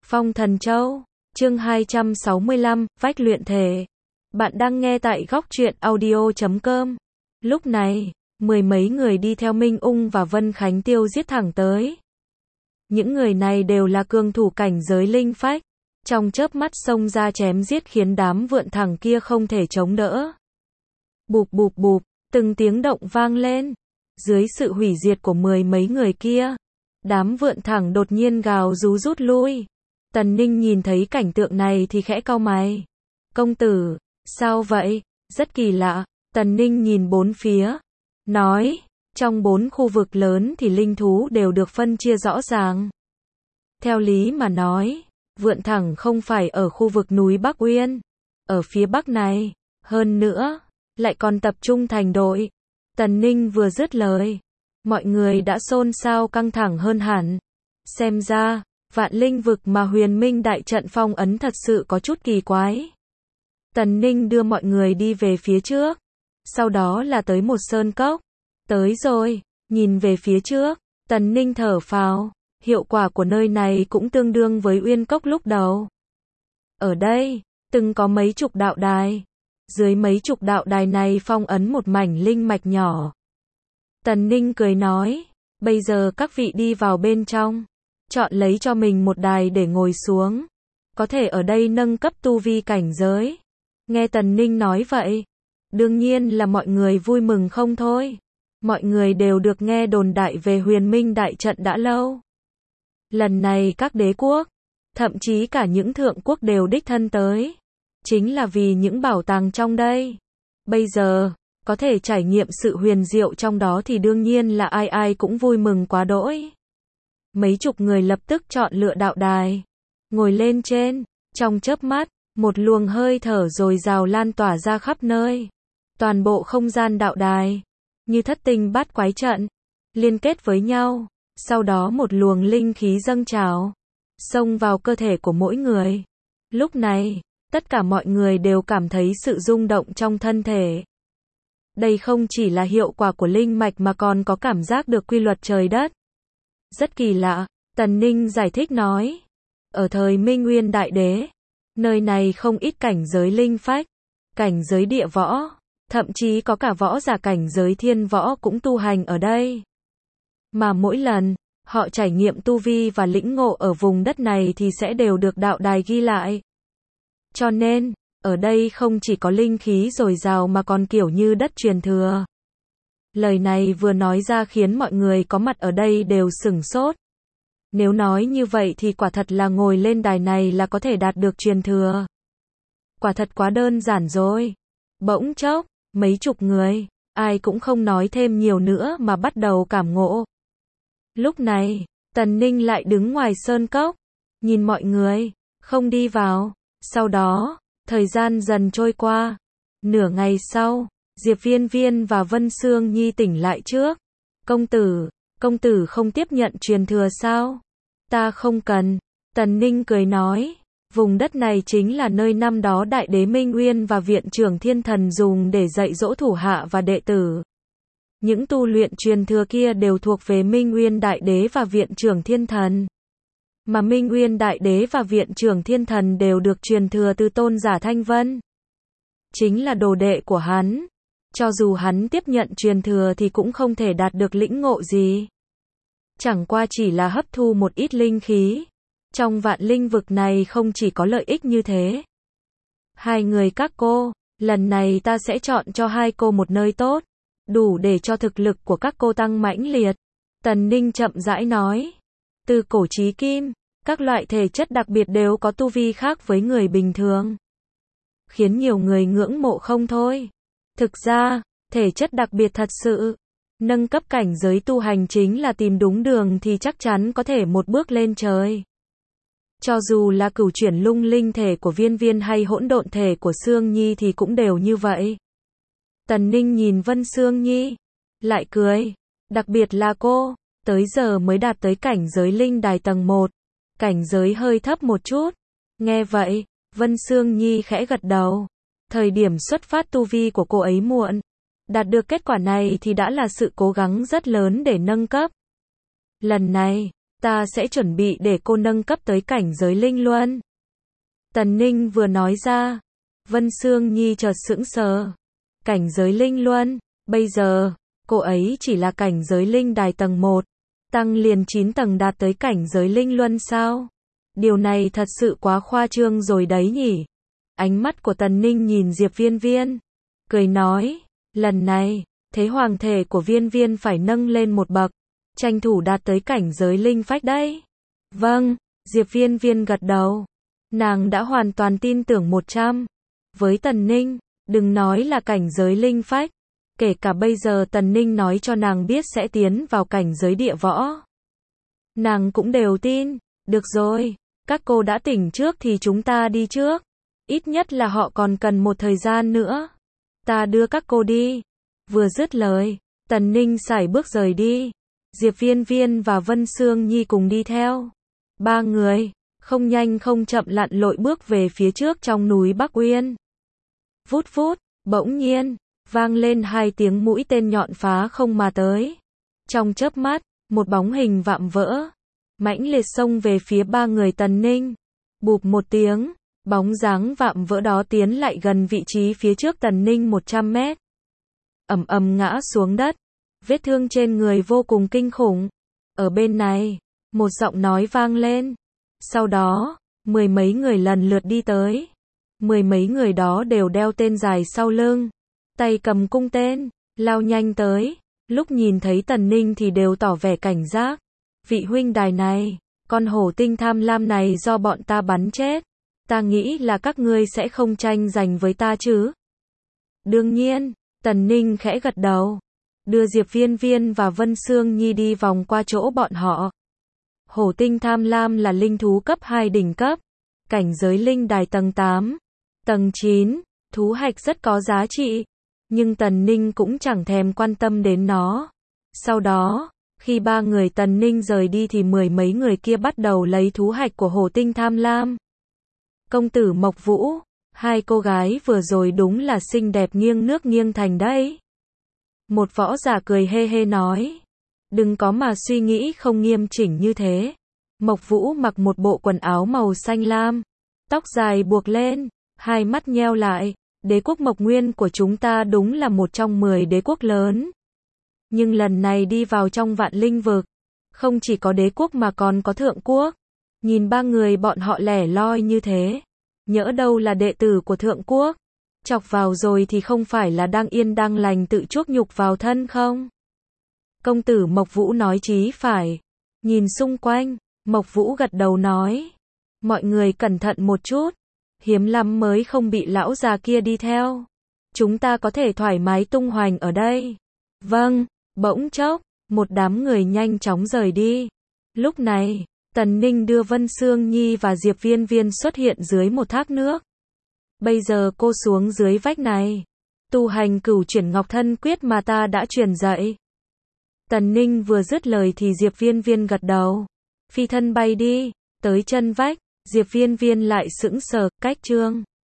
Phong Thần Châu, chương 265, Vách Luyện Thể. Bạn đang nghe tại góc truyện audio.com. Lúc này, mười mấy người đi theo Minh Ung và Vân Khánh Tiêu giết thẳng tới. Những người này đều là cường thủ cảnh giới linh phách, trong chớp mắt xông ra chém giết khiến đám vượn thẳng kia không thể chống đỡ. Bụp bụp bụp, từng tiếng động vang lên. Dưới sự hủy diệt của mười mấy người kia, đám vượn thẳng đột nhiên gào rú rút lui. Tần Ninh nhìn thấy cảnh tượng này thì khẽ cau mày. Công tử, sao vậy? Rất kỳ lạ. Tần Ninh nhìn bốn phía, nói, trong 4 khu vực lớn thì linh thú đều được phân chia rõ ràng. Theo lý mà nói, vượn thẳng không phải ở khu vực núi Bắc Uyên, ở phía bắc này, hơn nữa, lại còn tập trung thành đội. Tần Ninh vừa dứt lời, mọi người đã xôn xao căng thẳng hơn hẳn. Xem ra, vạn linh vực mà Huyền Minh đại trận phong ấn thật sự có chút kỳ quái. Tần Ninh đưa mọi người đi về phía trước, sau đó là tới một sơn cốc. Tới rồi, nhìn về phía trước, Tần Ninh thở phào, hiệu quả của nơi này cũng tương đương với Uyên Cốc lúc đầu. Ở đây, từng có mấy chục đạo đài. Dưới mấy chục đạo đài này phong ấn một mảnh linh mạch nhỏ. Tần Ninh cười nói, bây giờ các vị đi vào bên trong, chọn lấy cho mình một đài để ngồi xuống, có thể ở đây nâng cấp tu vi cảnh giới. Nghe Tần Ninh nói vậy, đương nhiên là mọi người vui mừng không thôi. Mọi người đều được nghe đồn đại về Huyền Minh đại trận đã lâu. Lần này các đế quốc, thậm chí cả những thượng quốc đều đích thân tới, chính là vì những bảo tàng trong đây. Bây giờ, có thể trải nghiệm sự huyền diệu trong đó thì đương nhiên là ai ai cũng vui mừng quá đỗi. Mấy chục người lập tức chọn lựa đạo đài, ngồi lên trên, trong chớp mắt, một luồng hơi thở dồi dào lan tỏa ra khắp nơi. Toàn bộ không gian đạo đài, như thất tinh bát quái trận, liên kết với nhau, sau đó một luồng linh khí dâng trào, xông vào cơ thể của mỗi người. Lúc này, tất cả mọi người đều cảm thấy sự rung động trong thân thể. Đây không chỉ là hiệu quả của linh mạch mà còn có cảm giác được quy luật trời đất. Rất kỳ lạ, Tần Ninh giải thích nói. Ở thời Minh Nguyên Đại Đế, nơi này không ít cảnh giới linh phách, cảnh giới địa võ, thậm chí có cả võ giả cảnh giới thiên võ cũng tu hành ở đây. Mà mỗi lần, họ trải nghiệm tu vi và lĩnh ngộ ở vùng đất này thì sẽ đều được đạo đài ghi lại. Cho nên, ở đây không chỉ có linh khí dồi dào mà còn kiểu như đất truyền thừa. Lời này vừa nói ra khiến mọi người có mặt ở đây đều sửng sốt. Nếu nói như vậy thì quả thật là ngồi lên đài này là có thể đạt được truyền thừa. Quả thật quá đơn giản rồi. Bỗng chốc, mấy chục người, ai cũng không nói thêm nhiều nữa mà bắt đầu cảm ngộ. Lúc này, Tần Ninh lại đứng ngoài sơn cốc, nhìn mọi người, không đi vào. Sau đó, thời gian dần trôi qua. Nửa ngày sau, Diệp Viên Viên và Vân Sương Nhi tỉnh lại trước. Công tử không tiếp nhận truyền thừa sao? Ta không cần. Tần Ninh cười nói, vùng đất này chính là nơi năm đó Đại Đế Minh Uyên và Viện Trưởng Thiên Thần dùng để dạy dỗ thủ hạ và đệ tử. Những tu luyện truyền thừa kia đều thuộc về Minh Uyên Đại Đế và Viện Trưởng Thiên Thần. Mà Minh Uyên Đại Đế và Viện Trưởng Thiên Thần đều được truyền thừa từ tôn giả Thanh Vân. Chính là đồ đệ của hắn. Cho dù hắn tiếp nhận truyền thừa thì cũng không thể đạt được lĩnh ngộ gì. Chẳng qua chỉ là hấp thu một ít linh khí. Trong vạn linh vực này không chỉ có lợi ích như thế. Hai người các cô, lần này ta sẽ chọn cho hai cô một nơi tốt, đủ để cho thực lực của các cô tăng mãnh liệt. Tần Ninh chậm rãi nói. Từ cổ chí kim, các loại thể chất đặc biệt đều có tu vi khác với người bình thường, khiến nhiều người ngưỡng mộ không thôi. Thực ra, thể chất đặc biệt thật sự, nâng cấp cảnh giới tu hành chính là tìm đúng đường thì chắc chắn có thể một bước lên trời. Cho dù là cửu chuyển lung linh thể của Viên Viên hay hỗn độn thể của Sương Nhi thì cũng đều như vậy. Tần Ninh nhìn Vân Sương Nhi, lại cười, đặc biệt là cô, tới giờ mới đạt tới cảnh giới linh đài tầng 1, cảnh giới hơi thấp một chút. Nghe vậy, Vân Sương Nhi khẽ gật đầu. Thời điểm xuất phát tu vi của cô ấy muộn, đạt được kết quả này thì đã là sự cố gắng rất lớn để nâng cấp. Lần này, ta sẽ chuẩn bị để cô nâng cấp tới cảnh giới linh luân. Tần Ninh vừa nói ra, Vân Sương Nhi chợt sững sờ. Cảnh giới linh luân, bây giờ, cô ấy chỉ là cảnh giới linh đài tầng 1, tăng liền 9 tầng đạt tới cảnh giới linh luân sao? Điều này thật sự quá khoa trương rồi đấy nhỉ? Ánh mắt của Tần Ninh nhìn Diệp Viên Viên, cười nói, lần này, thế hoàng thể của Viên Viên phải nâng lên một bậc, tranh thủ đạt tới cảnh giới linh phách đấy. Vâng, Diệp Viên Viên gật đầu. Nàng đã hoàn toàn tin tưởng 100. Với Tần Ninh, đừng nói là cảnh giới linh phách, kể cả bây giờ Tần Ninh nói cho nàng biết sẽ tiến vào cảnh giới địa võ, nàng cũng đều tin. Được rồi, các cô đã tỉnh trước thì chúng ta đi trước. Ít nhất là họ còn cần một thời gian nữa. Ta đưa các cô đi. Vừa dứt lời, Tần Ninh sải bước rời đi. Diệp Viên Viên và Vân Sương Nhi cùng đi theo. Ba người, không nhanh không chậm lặn lội bước về phía trước trong núi Bắc Uyên. Vút vút, bỗng nhiên, vang lên 2 tiếng mũi tên nhọn phá không mà tới. Trong chớp mắt, một bóng hình vạm vỡ, mãnh liệt xông về phía ba người Tần Ninh. Bụp một tiếng, bóng dáng vạm vỡ đó tiến lại gần vị trí phía trước Tần Ninh 100 mét. Ầm ầm ngã xuống đất, vết thương trên người vô cùng kinh khủng. Ở bên này, một giọng nói vang lên. Sau đó, 10 mấy người lần lượt đi tới. 10 mấy người đó đều đeo tên dài sau lưng, tay cầm cung tên, lao nhanh tới. Lúc nhìn thấy Tần Ninh thì đều tỏ vẻ cảnh giác. Vị huynh đài này, con hổ tinh tham lam này do bọn ta bắn chết. Ta nghĩ là các ngươi sẽ không tranh giành với ta chứ? Đương nhiên, Tần Ninh khẽ gật đầu, đưa Diệp Viên Viên và Vân Sương Nhi đi vòng qua chỗ bọn họ. Hổ tinh tham lam là linh thú cấp 2 đỉnh cấp, cảnh giới linh đài tầng 8, tầng 9, thú hạch rất có giá trị, nhưng Tần Ninh cũng chẳng thèm quan tâm đến nó. Sau đó, khi ba người Tần Ninh rời đi thì 10 mấy người kia bắt đầu lấy thú hạch của hổ tinh tham lam. Công tử Mộc Vũ, 2 cô gái vừa rồi đúng là xinh đẹp nghiêng nước nghiêng thành đấy. Một võ giả cười hê hê nói. Đừng có mà suy nghĩ không nghiêm chỉnh như thế. Mộc Vũ mặc một bộ quần áo màu xanh lam, tóc dài buộc lên, hai mắt nheo lại. Đế quốc Mộc Nguyên của chúng ta đúng là một trong 10 đế quốc lớn. Nhưng lần này đi vào trong vạn linh vực, không chỉ có đế quốc mà còn có thượng quốc. Nhìn ba người bọn họ lẻ loi như thế, nhỡ đâu là đệ tử của thượng quốc, chọc vào rồi thì không phải là đang yên đang lành tự chuốc nhục vào thân không? Công tử Mộc Vũ nói chí phải. Nhìn xung quanh, Mộc Vũ gật đầu nói. Mọi người cẩn thận một chút. Hiếm lắm mới không bị lão già kia đi theo. Chúng ta có thể thoải mái tung hoành ở đây. Vâng, bỗng chốc, một đám người nhanh chóng rời đi. Lúc này, Tần Ninh đưa Vân Sương Nhi và Diệp Viên Viên xuất hiện dưới một thác nước. Bây giờ cô xuống dưới vách này. Tu hành cửu chuyển ngọc thân quyết mà ta đã truyền dạy. Tần Ninh vừa dứt lời thì Diệp Viên Viên gật đầu. Phi thân bay đi, tới chân vách, Diệp Viên Viên lại sững sờ, cách chương.